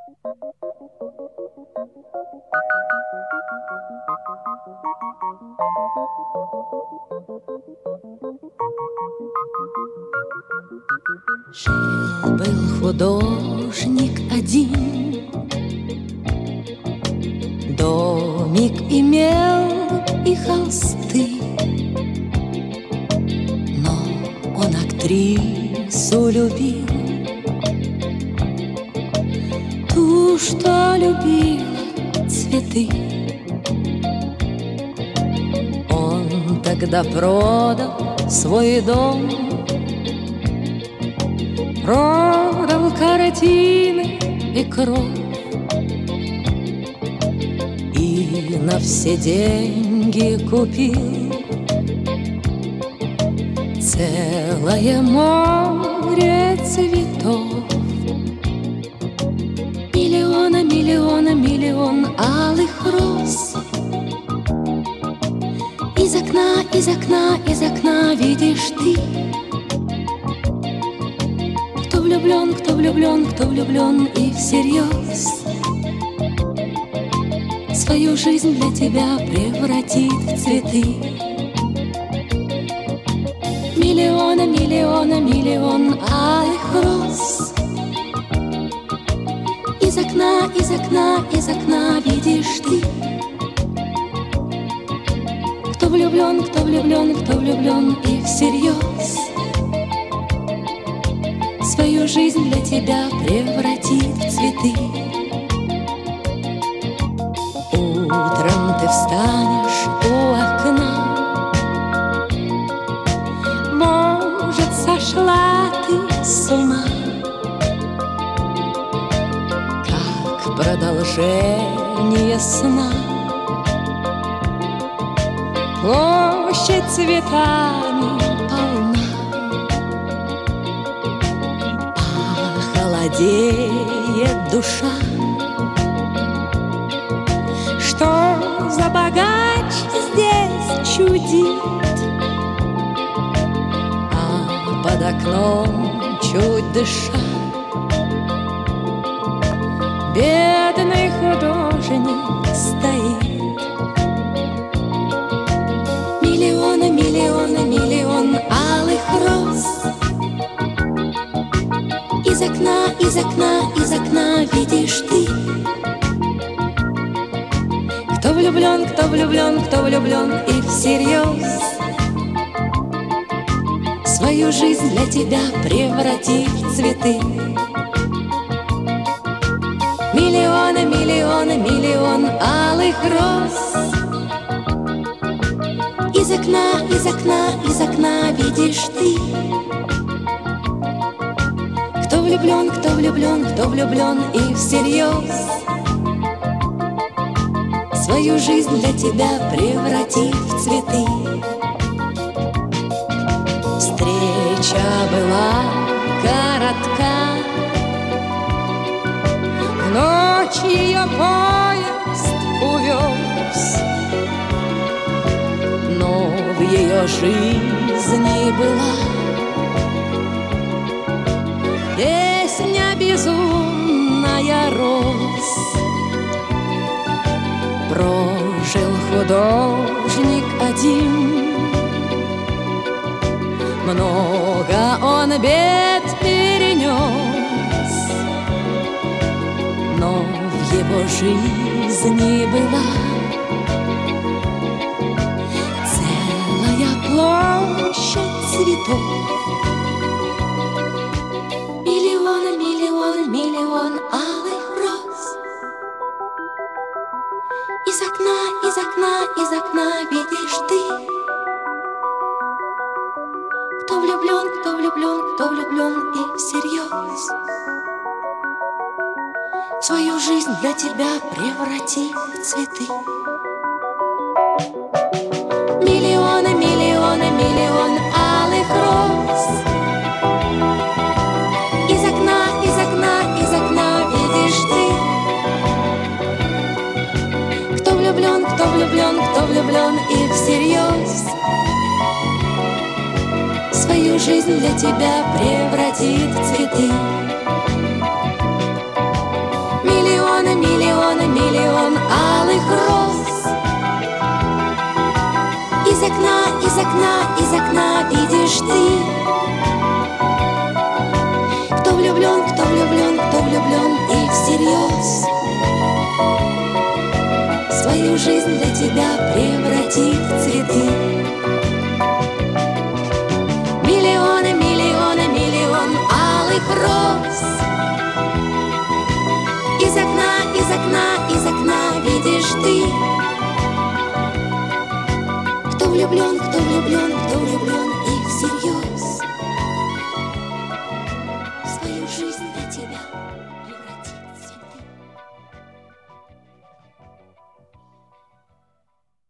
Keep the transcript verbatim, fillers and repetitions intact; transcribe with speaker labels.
Speaker 1: Жил-был художник один, домик имел и холсты, но он актрису любил, ту, что любила цветы. Он тогда продал свой дом, продал картины и кровь, и на все деньги купил целое море цветов. Миллиона, миллиона, миллион алых роз. Из окна, из окна, из окна видишь ты. Кто влюблен, кто влюблен, кто влюблен и всерьез свою жизнь для тебя превратит в цветы. Миллиона, миллиона, миллион алых роз. Из окна, из окна, из окна видишь ты. Кто влюблен, кто влюблен, кто влюблен и всерьез свою жизнь для тебя превратит в цветы. Утром ты встанешь у окна, может, сошла ты с ума, как продолжение сна. Площадь цветами полна, холодеет душа. Что за богач здесь чудит, а под окном чуть дыша бедный художник стоит. Миллиона, миллиона, миллион алых роз. Из окна, из окна, из окна видишь ты. Кто влюблен, кто влюблен, кто влюблен и всерьез свою жизнь для тебя превратит в цветы. Миллионы, миллионы, миллион алых роз. Из окна, из окна, из окна видишь ты. Кто влюблен, кто влюблен, кто влюблен и всерьез свою жизнь для тебя превратит в цветы. Встреча была коротка, в ночь ее поезд увез, но в ее жизни была песня безумная роз. Прожил художник один, много он бед перенес, но в его жизни была целая площадь цветов. Миллион, миллион, миллион алых роз. Из окна, из окна, из окна видишь ты. Кто влюблен, кто влюблен, кто влюблен и всерьез свою жизнь для тебя преврати в цветы. Миллионы, миллионы, миллион алых роз. Из окна, из окна, из окна видишь ты. Кто влюблен, кто влюблен, кто влюблен и всерьез свою жизнь для тебя превратит в цветы. Миллионы, окна, из окна видишь ты. Кто влюблен, кто влюблен, кто влюблен и всерьез свою жизнь для тебя превратит в цветы. Миллионы, миллионы, миллион алых роз. Из окна, из окна, из окна видишь ты. Кто влюблен, кто влюблен, кто влюблен